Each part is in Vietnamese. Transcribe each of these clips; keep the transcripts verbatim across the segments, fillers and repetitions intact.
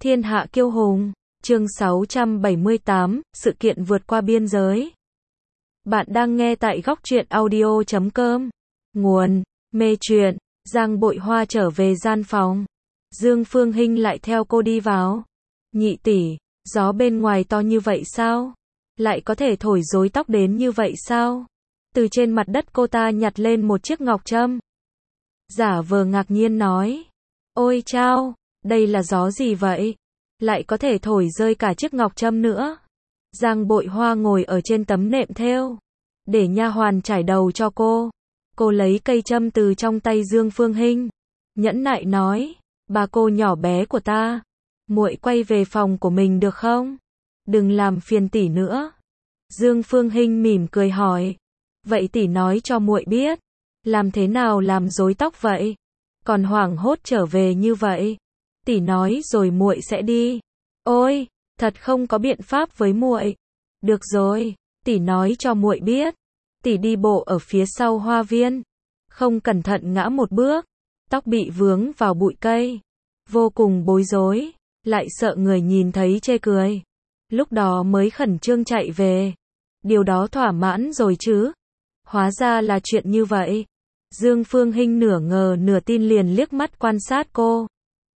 Thiên hạ kiêu hùng, chương sáu trăm bảy mươi tám, sự kiện vượt qua biên giới. Bạn đang nghe tại góc truyện audio chấm com. Nguồn, mê truyện, Giang Bội Hoa trở về gian phòng. Dương Phương Hinh lại theo cô đi vào. Nhị tỷ, gió bên ngoài to như vậy sao? Lại có thể thổi rối tóc đến như vậy sao? Từ trên mặt đất cô ta nhặt lên một chiếc ngọc trâm. Giả vờ ngạc nhiên nói. Ôi chao, đây là gió gì vậy? Lại có thể thổi rơi cả chiếc ngọc trâm nữa. Giang Bội Hoa ngồi ở trên tấm nệm thêu, để nha hoàn trải đầu cho cô. Cô lấy cây trâm từ trong tay Dương Phương Hinh, nhẫn nại nói, bà cô nhỏ bé của ta, muội quay về phòng của mình được không? Đừng làm phiền tỷ nữa. Dương Phương Hinh mỉm cười hỏi, vậy tỷ nói cho muội biết, làm thế nào làm rối tóc vậy? Còn hoảng hốt trở về như vậy. Tỷ nói rồi muội sẽ đi. Ôi, thật không có biện pháp với muội. Được rồi, tỷ nói cho muội biết. Tỷ đi bộ ở phía sau hoa viên, không cẩn thận ngã một bước, tóc bị vướng vào bụi cây, vô cùng bối rối, lại sợ người nhìn thấy chê cười. Lúc đó mới khẩn trương chạy về. Điều đó thỏa mãn rồi chứ? Hóa ra là chuyện như vậy. Dương Phương Hinh nửa ngờ nửa tin liền liếc mắt quan sát cô.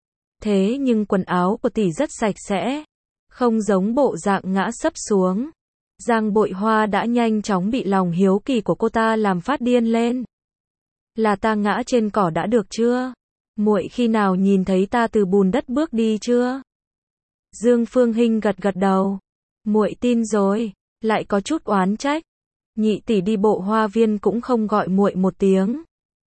Thế nhưng quần áo của tỷ rất sạch sẽ, không giống bộ dạng ngã sấp xuống. Giang Bội Hoa đã nhanh chóng bị lòng hiếu kỳ của cô ta làm phát điên lên. Là ta ngã trên cỏ đã được chưa? Muội khi nào nhìn thấy ta từ bùn đất bước đi chưa? Dương Phương Hinh gật gật đầu. Muội tin rồi, lại có chút oán trách. Nhị tỷ đi bộ hoa viên cũng không gọi muội một tiếng.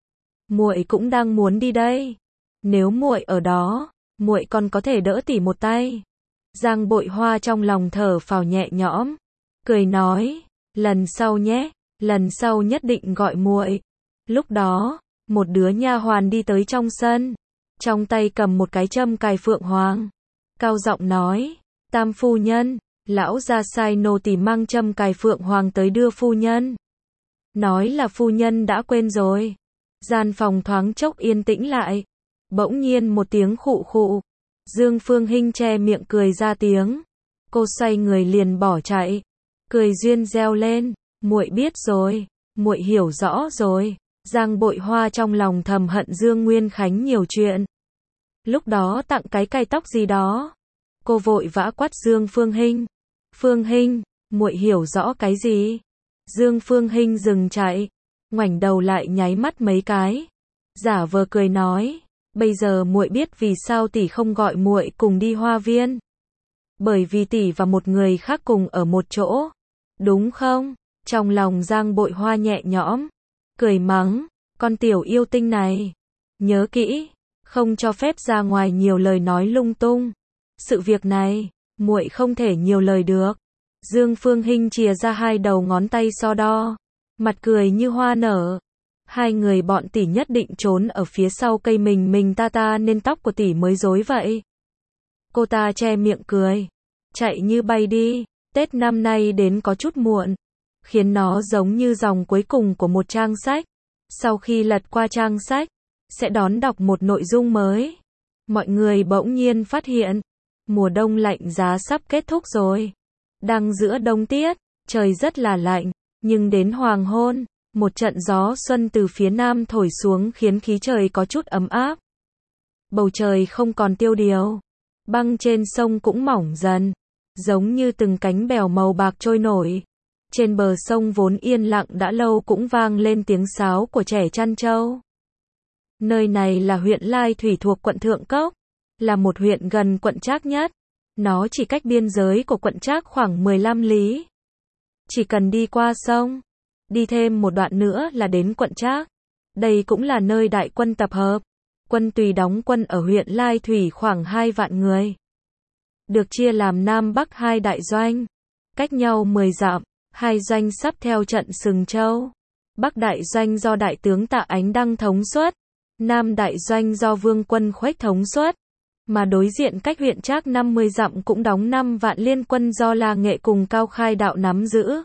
Muội cũng đang muốn đi đây. Nếu muội ở đó, muội còn có thể đỡ tỷ một tay. Giang Bội Hoa trong lòng thở phào nhẹ nhõm, cười nói, lần sau nhé, lần sau nhất định gọi muội. Lúc đó, một đứa nha hoàn đi tới trong sân, trong tay cầm một cái châm cài phượng hoàng, cao giọng nói, Tam phu nhân, lão gia sai nô tỳ mang châm cài phượng hoàng tới đưa phu nhân. Nói là phu nhân đã quên rồi. Gian phòng thoáng chốc yên tĩnh lại. Bỗng nhiên một tiếng khụ khụ. Dương Phương Hinh che miệng cười ra tiếng. Cô xoay người liền bỏ chạy. Cười duyên reo lên, muội biết rồi, muội hiểu rõ rồi. Giang Bội Hoa trong lòng thầm hận Dương Nguyên Khánh nhiều chuyện. Lúc đó tặng cái cài tóc gì đó. Cô vội vã quát Dương Phương Hinh. Phương Hinh, muội hiểu rõ cái gì? Dương Phương Hinh dừng chạy, ngoảnh đầu lại nháy mắt mấy cái, giả vờ cười nói, bây giờ muội biết vì sao tỷ không gọi muội cùng đi hoa viên. Bởi vì tỷ và một người khác cùng ở một chỗ, đúng không? Trong lòng Giang Bội Hoa nhẹ nhõm, cười mắng, con tiểu yêu tinh này, nhớ kỹ, không cho phép ra ngoài nhiều lời nói lung tung. Sự việc này, muội không thể nhiều lời được. Dương Phương Hinh chìa ra hai đầu ngón tay so đo, mặt cười như hoa nở. Hai người bọn tỷ nhất định trốn ở phía sau cây mình mình ta ta nên tóc của tỷ mới rối vậy. Cô ta che miệng cười, chạy như bay đi. Tết năm nay đến có chút muộn, khiến nó giống như dòng cuối cùng của một trang sách. Sau khi lật qua trang sách, sẽ đón đọc một nội dung mới. Mọi người bỗng nhiên phát hiện, mùa đông lạnh giá sắp kết thúc rồi. Đang giữa đông tiết, trời rất là lạnh, nhưng đến hoàng hôn, một trận gió xuân từ phía nam thổi xuống khiến khí trời có chút ấm áp. Bầu trời không còn tiêu điều, băng trên sông cũng mỏng dần, giống như từng cánh bèo màu bạc trôi nổi. Trên bờ sông vốn yên lặng đã lâu cũng vang lên tiếng sáo của trẻ chăn trâu. Nơi này là huyện Lai Thủy thuộc quận Thượng Cốc, là một huyện gần quận Trác nhất. Nó chỉ cách biên giới của quận Trác khoảng mười lăm lý. Chỉ cần đi qua sông, đi thêm một đoạn nữa là đến quận Trác. Đây cũng là nơi đại quân tập hợp. Quân Tùy đóng quân ở huyện Lai Thủy khoảng hai vạn người. Được chia làm Nam Bắc hai đại doanh, cách nhau mười dặm, hai doanh sắp theo trận Sừng Châu. Bắc đại doanh do đại tướng Tạ Ánh Đăng thống suất, Nam đại doanh do Vương Quân Khuếch thống suất. Mà đối diện cách huyện Trác năm mươi dặm cũng đóng năm vạn liên quân do La Nghệ cùng Cao Khai Đạo nắm giữ.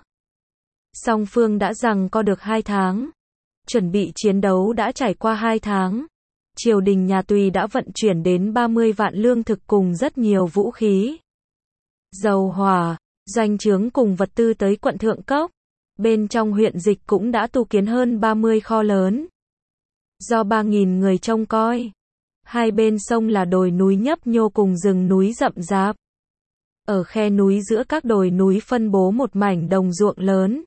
Song phương đã giằng co được hai tháng. Chuẩn bị chiến đấu đã trải qua hai tháng. triều đình nhà Tùy đã vận chuyển đến ba mươi vạn lương thực cùng rất nhiều vũ khí, dầu hỏa, doanh trướng cùng vật tư tới quận Thượng Cốc. Bên trong huyện Dịch cũng đã tu kiến hơn ba mươi kho lớn, do ba nghìn người trông coi. Hai bên sông là đồi núi nhấp nhô cùng rừng núi rậm rạp. Ở khe núi giữa các đồi núi phân bố một mảnh đồng ruộng lớn.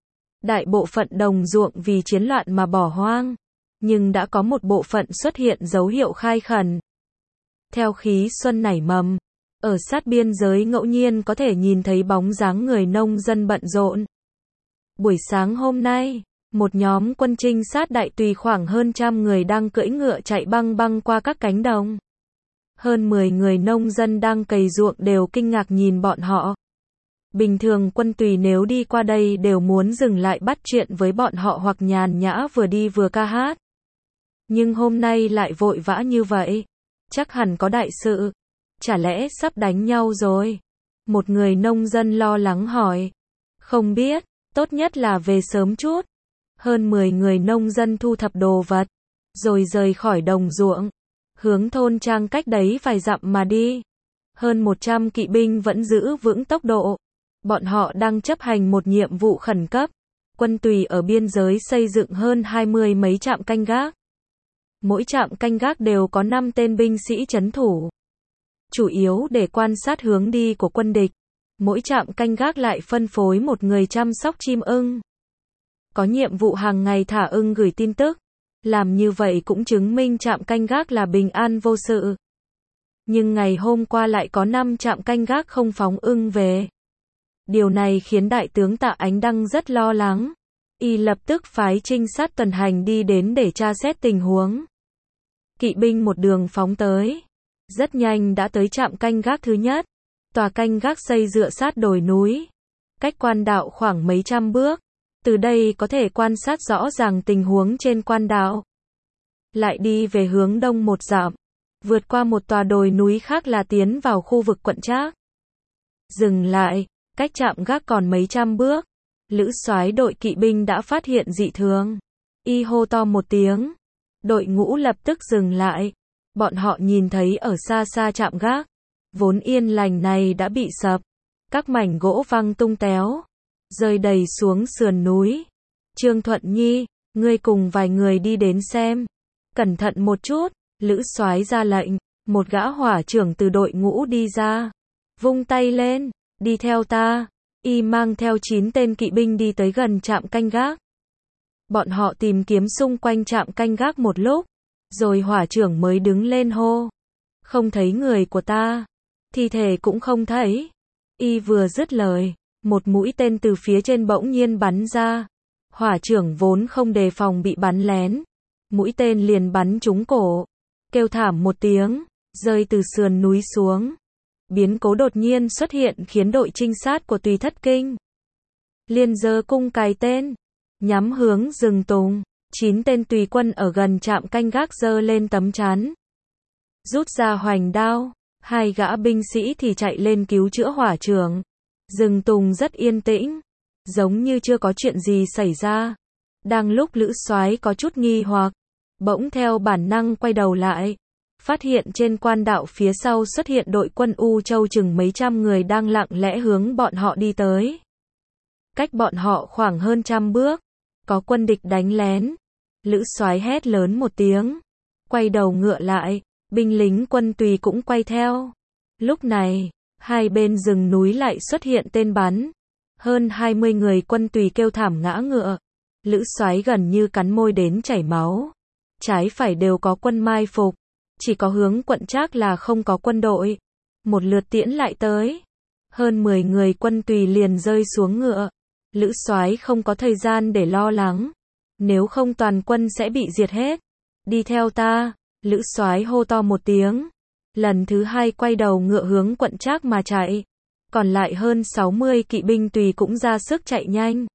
Đại bộ phận đồng ruộng vì chiến loạn mà bỏ hoang, nhưng đã có một bộ phận xuất hiện dấu hiệu khai khẩn. Theo khí xuân nảy mầm, ở sát biên giới ngẫu nhiên có thể nhìn thấy bóng dáng người nông dân bận rộn. Buổi sáng hôm nay, một nhóm quân trinh sát đại Tùy khoảng hơn trăm người đang cưỡi ngựa chạy băng băng qua các cánh đồng. Hơn mười người nông dân đang cày ruộng đều kinh ngạc nhìn bọn họ. Bình thường quân Tùy nếu đi qua đây đều muốn dừng lại bắt chuyện với bọn họ hoặc nhàn nhã vừa đi vừa ca hát. Nhưng hôm nay lại vội vã như vậy. Chắc hẳn có đại sự. Chả lẽ sắp đánh nhau rồi? Một người nông dân lo lắng hỏi. Không biết, tốt nhất là về sớm chút. Hơn mười người nông dân thu thập đồ vật, rồi rời khỏi đồng ruộng, hướng thôn trang cách đấy vài dặm mà đi. Hơn một trăm kỵ binh vẫn giữ vững tốc độ. Bọn họ đang chấp hành một nhiệm vụ khẩn cấp. Quân Tùy ở biên giới xây dựng hơn hai mươi mấy trạm canh gác. Mỗi trạm canh gác đều có năm tên binh sĩ trấn thủ, chủ yếu để quan sát hướng đi của quân địch. Mỗi trạm canh gác lại phân phối một người chăm sóc chim ưng. Có nhiệm vụ hàng ngày thả ưng gửi tin tức. Làm như vậy cũng chứng minh trạm canh gác là bình an vô sự. Nhưng ngày hôm qua lại có năm trạm canh gác không phóng ưng về. Điều này khiến đại tướng Tạ Ánh Đăng rất lo lắng. Y lập tức phái trinh sát tuần hành đi đến để tra xét tình huống. Kỵ binh một đường phóng tới. Rất nhanh đã tới trạm canh gác thứ nhất. Tòa canh gác xây dựa sát đồi núi, cách quan đạo khoảng mấy trăm bước. Từ đây có thể quan sát rõ ràng tình huống trên quan đạo. Lại đi về hướng đông một dặm, vượt qua một tòa đồi núi khác là tiến vào khu vực quận Trác. Dừng lại, cách trạm gác còn mấy trăm bước. Lữ soái đội kỵ binh đã phát hiện dị thường. Y hô to một tiếng. Đội ngũ lập tức dừng lại. Bọn họ nhìn thấy ở xa xa trạm gác, vốn yên lành này đã bị sập. Các mảnh gỗ văng tung téo, rơi đầy xuống sườn núi. Trương Thuận Nhi, ngươi cùng vài người đi đến xem. Cẩn thận một chút, Lữ soái ra lệnh. Một gã hỏa trưởng từ đội ngũ đi ra, vung tay lên, đi theo ta. Y mang theo chín tên kỵ binh đi tới gần trạm canh gác. Bọn họ tìm kiếm xung quanh trạm canh gác một lúc, rồi hỏa trưởng mới đứng lên hô. Không thấy người của ta, thi thể cũng không thấy. Y vừa dứt lời, một mũi tên từ phía trên bỗng nhiên bắn ra. Hỏa trưởng vốn không đề phòng bị bắn lén. Mũi tên liền bắn trúng cổ. Kêu thảm một tiếng, rơi từ sườn núi xuống. Biến cố đột nhiên xuất hiện khiến đội trinh sát của Tùy thất kinh. Liền giơ cung cài tên, nhắm hướng rừng tùng. Chín tên tùy quân ở gần trạm canh gác giơ lên tấm chắn, rút ra hoành đao. Hai gã binh sĩ thì chạy lên cứu chữa hỏa trưởng. Rừng tùng rất yên tĩnh, giống như chưa có chuyện gì xảy ra. Đang lúc Lữ soái có chút nghi hoặc, bỗng theo bản năng quay đầu lại, phát hiện trên quan đạo phía sau xuất hiện đội quân U Châu chừng mấy trăm người đang lặng lẽ hướng bọn họ đi tới. Cách bọn họ khoảng hơn trăm bước, có quân địch đánh lén. Lữ soái hét lớn một tiếng, quay đầu ngựa lại, binh lính quân Tùy cũng quay theo. Lúc này, hai bên rừng núi lại xuất hiện tên bắn. Hơn hai mươi người quân Tùy kêu thảm ngã ngựa. Lữ soái gần như cắn môi đến chảy máu. Trái phải đều có quân mai phục, chỉ có hướng quận Trác là không có quân đội. Một lượt tiễn lại tới, hơn mười người quân Tùy liền rơi xuống ngựa. Lữ soái không có thời gian để lo lắng, nếu không toàn quân sẽ bị diệt hết. Đi theo ta, Lữ soái hô to một tiếng. Lần thứ hai quay đầu ngựa hướng quận Trác mà chạy. Còn lại hơn sáu mươi kỵ binh Tùy cũng ra sức chạy nhanh.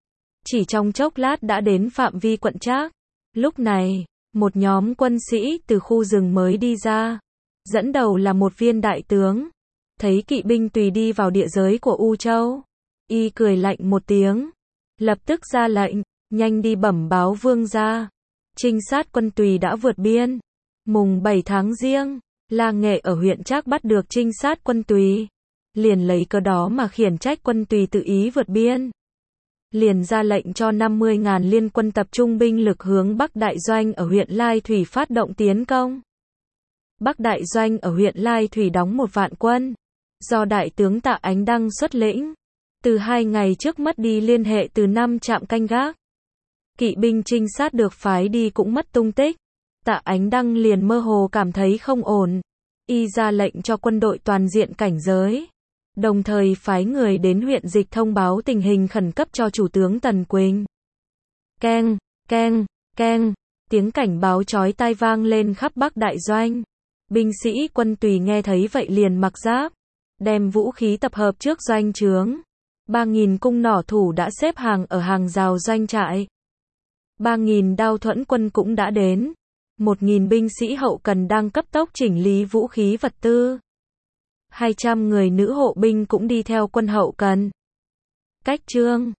Chỉ trong chốc lát đã đến phạm vi quận Trác. Lúc này, một nhóm quân sĩ từ khu rừng mới đi ra. Dẫn đầu là một viên đại tướng. Thấy kỵ binh Tùy đi vào địa giới của U Châu, y cười lạnh một tiếng, lập tức ra lệnh, nhanh đi bẩm báo vương gia. Trinh sát quân Tùy đã vượt biên. Mùng bảy tháng Giêng, La Nghệ ở huyện Trác bắt được trinh sát quân Tùy. Liền lấy cớ đó mà khiển trách quân Tùy tự ý vượt biên. Liền ra lệnh cho năm mươi nghìn liên quân tập trung binh lực hướng Bắc Đại Doanh ở huyện Lai Thủy phát động tiến công. Bắc Đại Doanh ở huyện Lai Thủy đóng một vạn quân, do Đại tướng Tạ Ánh Đăng xuất lĩnh. Từ hai ngày trước mất đi liên hệ từ năm trạm canh gác. Kỵ binh trinh sát được phái đi cũng mất tung tích. Tạ Ánh Đăng liền mơ hồ cảm thấy không ổn. Y ra lệnh cho quân đội toàn diện cảnh giới. Đồng thời phái người đến huyện Dịch thông báo tình hình khẩn cấp cho chủ tướng Tần Quỳnh. Keng, keng, keng, tiếng cảnh báo chói tai vang lên khắp Bắc Đại Doanh. Binh sĩ quân Tùy nghe thấy vậy liền mặc giáp, đem vũ khí tập hợp trước doanh trướng. ba nghìn cung nỏ thủ đã xếp hàng ở hàng rào doanh trại. ba nghìn đao thuẫn quân cũng đã đến. một nghìn binh sĩ hậu cần đang cấp tốc chỉnh lý vũ khí vật tư. hai trăm người nữ hộ binh cũng đi theo quân hậu cần. Cách chương